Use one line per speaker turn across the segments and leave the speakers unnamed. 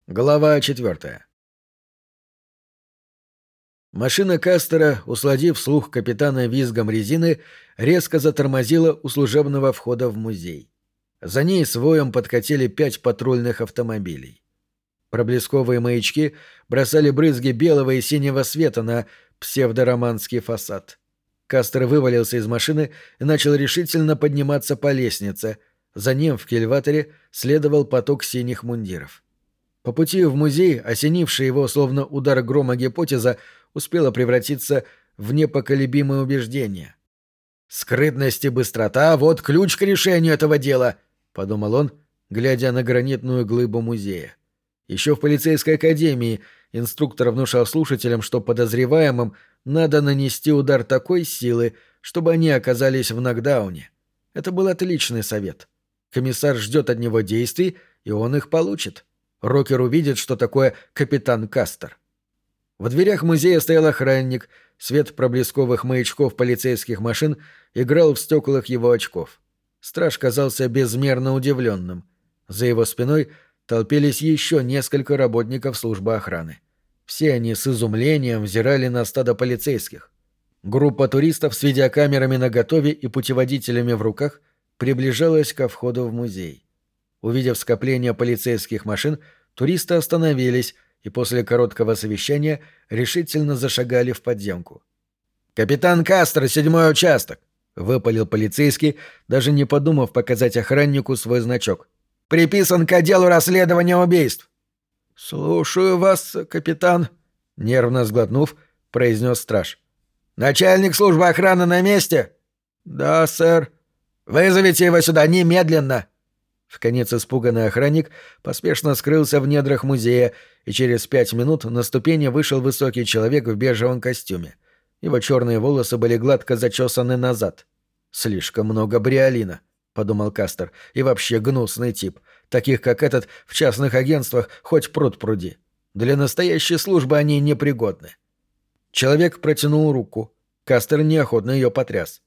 Глава 4. Машина Кастера, усладив слух капитана визгом резины, резко затормозила у служебного входа в музей. За ней с воем подкатили 5 патрульных автомобилей. Проблесковые маячки бросали брызги белого и синего света на псевдороманский фасад. Кастер вывалился из машины и начал решительно подниматься по лестнице. За ним в кильваторе следовал поток синих мундиров. По пути в музей, осенившая его словно удар грома гипотеза, успела превратиться в непоколебимое убеждение. «Скрытность и быстрота — вот ключ к решению этого дела», — подумал он, глядя на гранитную глыбу музея. Еще в полицейской академии инструктор внушал слушателям, что подозреваемым надо нанести удар такой силы, чтобы они оказались в нокдауне. Это был отличный совет. Комиссар ждет от него действий, и он их получит. Рокер увидит, что такое капитан Кастер. В дверях музея стоял охранник, свет проблесковых маячков полицейских машин играл в стеклах его очков. Страж казался безмерно удивленным. За его спиной толпились еще несколько работников службы охраны. Все они с изумлением взирали на стадо полицейских. Группа туристов с видеокамерами наготове и путеводителями в руках приближалась ко входу в музей. Увидев скопление полицейских машин, туристы остановились и после короткого совещания решительно зашагали в подземку. «Капитан Кастер, 7-й участок!» — выпалил полицейский, даже не подумав показать охраннику свой значок. «Приписан к отделу расследования убийств!» «Слушаю вас, капитан», — нервно сглотнув, произнес страж. «Начальник службы охраны на месте?» «Да, сэр». «Вызовите его сюда немедленно!» Вконец испуганный охранник поспешно скрылся в недрах музея, и через 5 минут на ступени вышел высокий человек в бежевом костюме. Его черные волосы были гладко зачесаны назад. «Слишком много бриолина», — подумал Кастер, — «и вообще гнусный тип. Таких, как этот, в частных агентствах хоть пруд пруди. Для настоящей службы они непригодны». Человек протянул руку. Кастер неохотно ее потряс.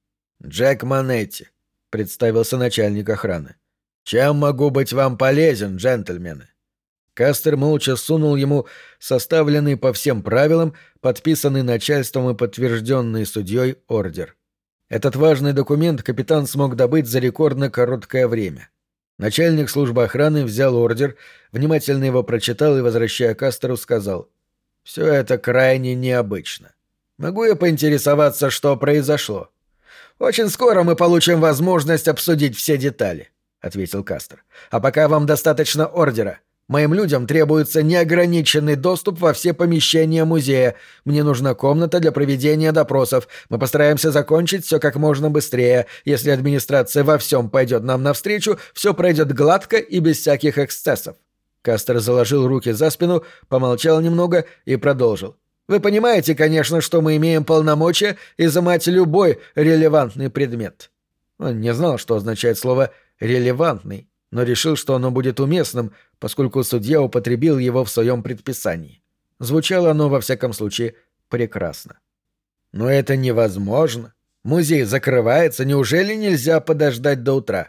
«Джек Манетти», — представился начальник охраны. «Чем могу быть вам полезен, джентльмены?» Кастер молча сунул ему составленный по всем правилам, подписанный начальством и подтвержденный судьей ордер. Этот важный документ капитан смог добыть за рекордно короткое время. Начальник службы охраны взял ордер, внимательно его прочитал и, возвращая Кастеру, сказал: «Все это крайне необычно. Могу я поинтересоваться, что произошло?» «Очень скоро мы получим возможность обсудить все детали», — ответил Кастер. «А пока вам достаточно ордера. Моим людям требуется неограниченный доступ во все помещения музея. Мне нужна комната для проведения допросов. Мы постараемся закончить все как можно быстрее. Если администрация во всем пойдет нам навстречу, все пройдет гладко и без всяких эксцессов». Кастер заложил руки за спину, помолчал немного и продолжил. «Вы понимаете, конечно, что мы имеем полномочия изымать любой релевантный предмет». Он не знал, что означает слово «релевантный», но решил, что оно будет уместным, поскольку судья употребил его в своем предписании. Звучало оно, во всяком случае, прекрасно. «Но это невозможно. Музей закрывается, неужели нельзя подождать до утра?»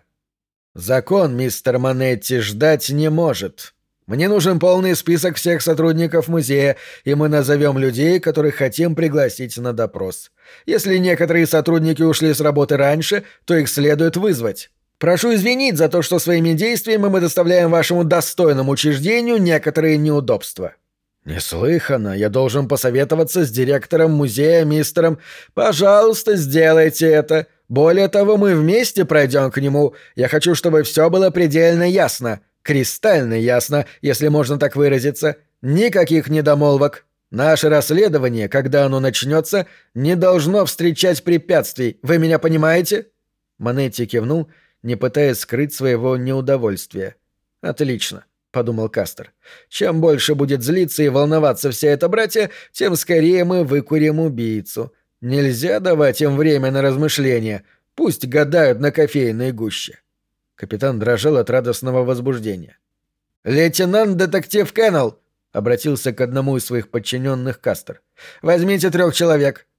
«Закон, мистер Манетти, ждать не может. Мне нужен полный список всех сотрудников музея, и мы назовем людей, которых хотим пригласить на допрос. Если некоторые сотрудники ушли с работы раньше, то их следует вызвать. Прошу извинить за то, что своими действиями мы доставляем вашему достойному учреждению некоторые неудобства». «Неслыханно. Я должен посоветоваться с директором музея, мистером. Пожалуйста, сделайте это. Более того, мы вместе пройдем к нему. Я хочу, чтобы все было предельно ясно. Кристально ясно, если можно так выразиться. Никаких недомолвок. Наше расследование, когда оно начнется, не должно встречать препятствий. Вы меня понимаете?» Манетти кивнул, не пытаясь скрыть своего неудовольствия. «Отлично», — подумал Кастер. «Чем больше будет злиться и волноваться вся эта братья, тем скорее мы выкурим убийцу. Нельзя давать им время на размышления. Пусть гадают на кофейной гуще». Капитан дрожал от радостного возбуждения. «Лейтенант-детектив Кеннелл!» — обратился к одному из своих подчиненных Кастер. «Возьмите 3 человек.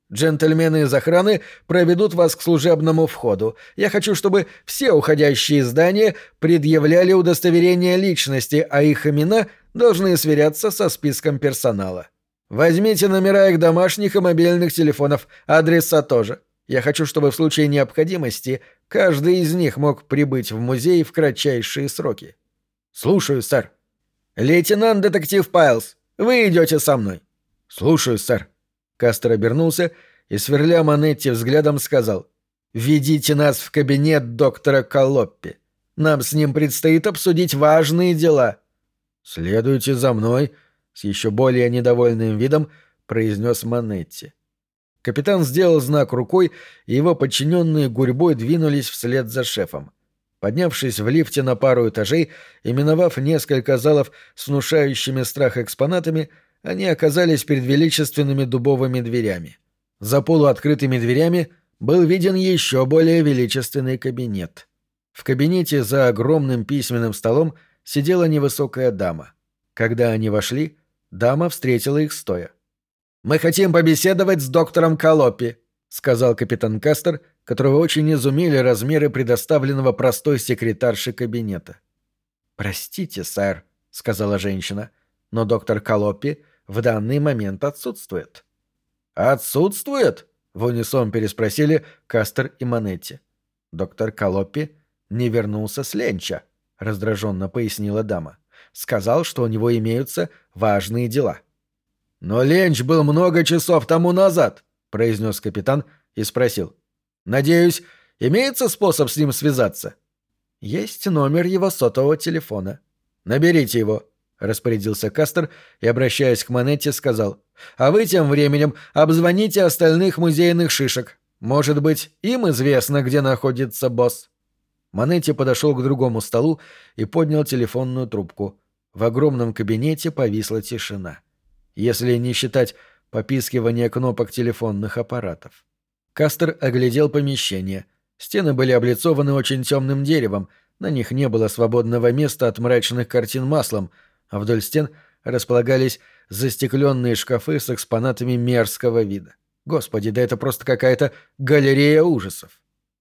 Джентльмены из охраны проведут вас к служебному входу. Я хочу, чтобы все уходящие из здания предъявляли удостоверение личности, а их имена должны сверяться со списком персонала. Возьмите номера их домашних и мобильных телефонов, адреса тоже. Я хочу, чтобы в случае необходимости каждый из них мог прибыть в музей в кратчайшие сроки. Слушаю, сэр. Лейтенант-детектив Пайлз, вы идете со мной. Слушаю, сэр. Кастер обернулся и, сверля Манетти взглядом, сказал: «Ведите нас в кабинет доктора Коллоппи. Нам с ним предстоит обсудить важные дела». «Следуйте за мной», — с еще более недовольным видом произнес Манетти. Капитан сделал знак рукой, и его подчиненные гурьбой двинулись вслед за шефом. Поднявшись в лифте на пару этажей и миновав несколько залов с внушающими страх экспонатами, они оказались перед величественными дубовыми дверями. За полуоткрытыми дверями был виден еще более величественный кабинет. В кабинете за огромным письменным столом сидела невысокая дама. Когда они вошли, дама встретила их стоя. «Мы хотим побеседовать с доктором Коллоппи», — сказал капитан Кастер, которого очень изумили размеры предоставленного простой секретарши кабинета. «Простите, сэр», — сказала женщина, — «но доктор Коллоппи в данный момент отсутствует». «Отсутствует?» — в унисон переспросили Кастер и Манетти. «Доктор Коллоппи не вернулся с ленча», — раздраженно пояснила дама. «Сказал, что у него имеются важные дела». «Но ленч был много часов тому назад», — произнес капитан и спросил. «Надеюсь, имеется способ с ним связаться?» «Есть номер его сотового телефона». «Наберите его», — распорядился Кастер и, обращаясь к Манетти, сказал: «А вы тем временем обзвоните остальных музейных шишек. Может быть, им известно, где находится босс». Манетти подошел к другому столу и поднял телефонную трубку. В огромном кабинете повисла тишина. Если не считать попискивания кнопок телефонных аппаратов. Кастер оглядел помещение. Стены были облицованы очень темным деревом, на них не было свободного места от мрачных картин маслом, а вдоль стен располагались застекленные шкафы с экспонатами мерзкого вида. Господи, да это просто какая-то галерея ужасов.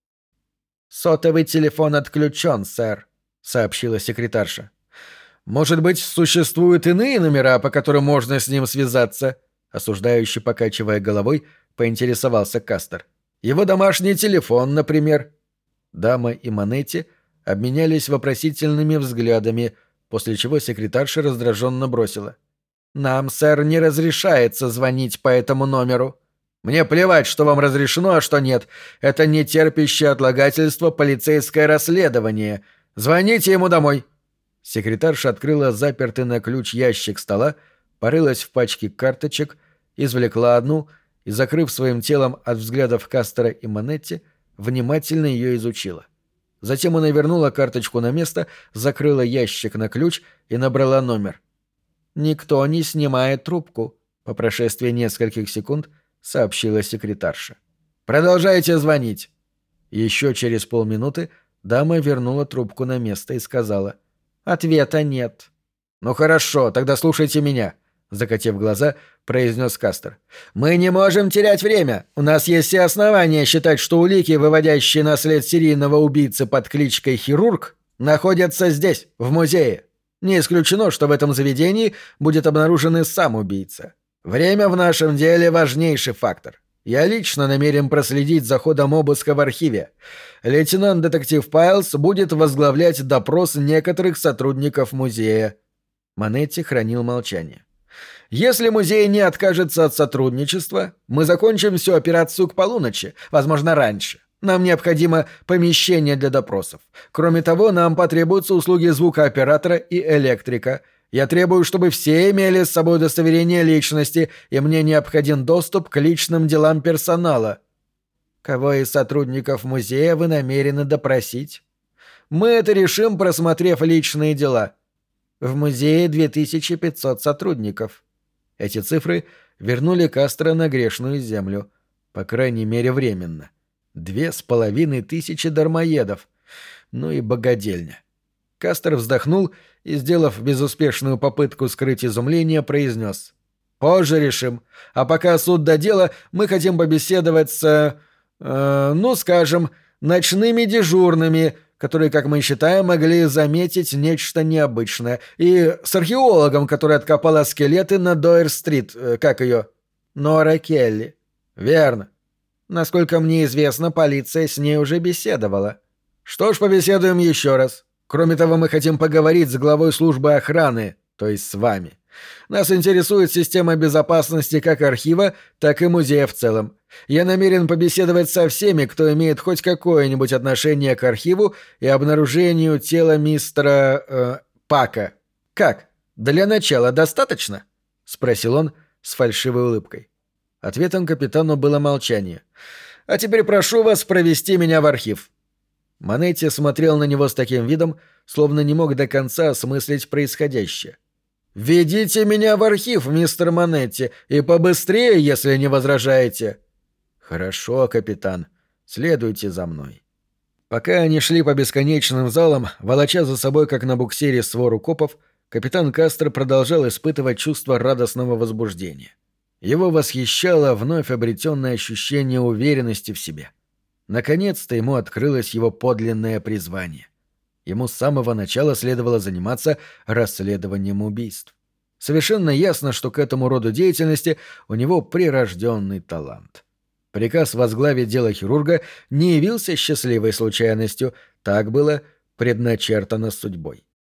«Сотовый телефон отключен, сэр», — сообщила секретарша. «Может быть, существуют иные номера, по которым можно с ним связаться?» Осуждающе покачивая головой, поинтересовался Кастер. «Его домашний телефон, например». Дама и Манетти обменялись вопросительными взглядами, после чего секретарша раздраженно бросила: «Нам, сэр, не разрешается звонить по этому номеру». «Мне плевать, что вам разрешено, а что нет. Это не терпящее отлагательство полицейское расследование. Звоните ему домой». Секретарша открыла запертый на ключ ящик стола, порылась в пачке карточек, извлекла одну и, закрыв своим телом от взглядов Кастера и Манетти, внимательно ее изучила. Затем она вернула карточку на место, закрыла ящик на ключ и набрала номер. «Никто не снимает трубку», — по прошествии нескольких секунд сообщила секретарша. «Продолжайте звонить». Еще через полминуты дама вернула трубку на место и сказала: «Ответа нет». «Ну хорошо, тогда слушайте меня», — закатив глаза, произнес Кастер. «Мы не можем терять время. У нас есть все основания считать, что улики, выводящие на след серийного убийцы под кличкой Хирург, находятся здесь, в музее. Не исключено, что в этом заведении будет обнаружен и сам убийца. Время в нашем деле — важнейший фактор. Я лично намерен проследить за ходом обыска в архиве. Лейтенант-детектив Пайлз будет возглавлять допрос некоторых сотрудников музея». Манетти хранил молчание. «Если музей не откажется от сотрудничества, мы закончим всю операцию к полуночи, возможно, раньше. Нам необходимо помещение для допросов. Кроме того, нам потребуются услуги звукооператора и электрика. Я требую, чтобы все имели с собой удостоверение личности, и мне необходим доступ к личным делам персонала». «Кого из сотрудников музея вы намерены допросить?» «Мы это решим, просмотрев личные дела. В музее 2500 сотрудников». Эти цифры вернули Кастера на грешную землю. По крайней мере, временно. 2500 дармоедов. Ну и богадельня. Кастер вздохнул и, сделав безуспешную попытку скрыть изумление, произнес: Позже решим. А пока суд до дела, мы хотим побеседовать с... ну, скажем, ночными дежурными, которые, как мы считаем, могли заметить нечто необычное, и с археологом, который откопала скелеты на Дойер-стрит, как ее? Нора Келли. Верно. Насколько мне известно, полиция с ней уже беседовала. Что ж, побеседуем еще раз. Кроме того, мы хотим поговорить с главой службы охраны, то есть с вами. Нас интересует система безопасности как архива, так и музея в целом. Я намерен побеседовать со всеми, кто имеет хоть какое-нибудь отношение к архиву и обнаружению тела мистера... Пака. Как? Для начала достаточно? — спросил он с фальшивой улыбкой. Ответом капитану было молчание. «А теперь прошу вас провести меня в архив». Манетти смотрел на него с таким видом, словно не мог до конца осмыслить происходящее. «Ведите меня в архив, мистер Манетти, и побыстрее, если не возражаете». «Хорошо, капитан. Следуйте за мной». Пока они шли по бесконечным залам, волоча за собой, как на буксире, свору копов, капитан Кастер продолжал испытывать чувство радостного возбуждения. Его восхищало вновь обретенное ощущение уверенности в себе. Наконец-то ему открылось его подлинное призвание. Ему с самого начала следовало заниматься расследованием убийств. Совершенно ясно, что к этому роду деятельности у него прирожденный талант. Приказ возглавить дело хирурга не явился счастливой случайностью, так было предначертано судьбой.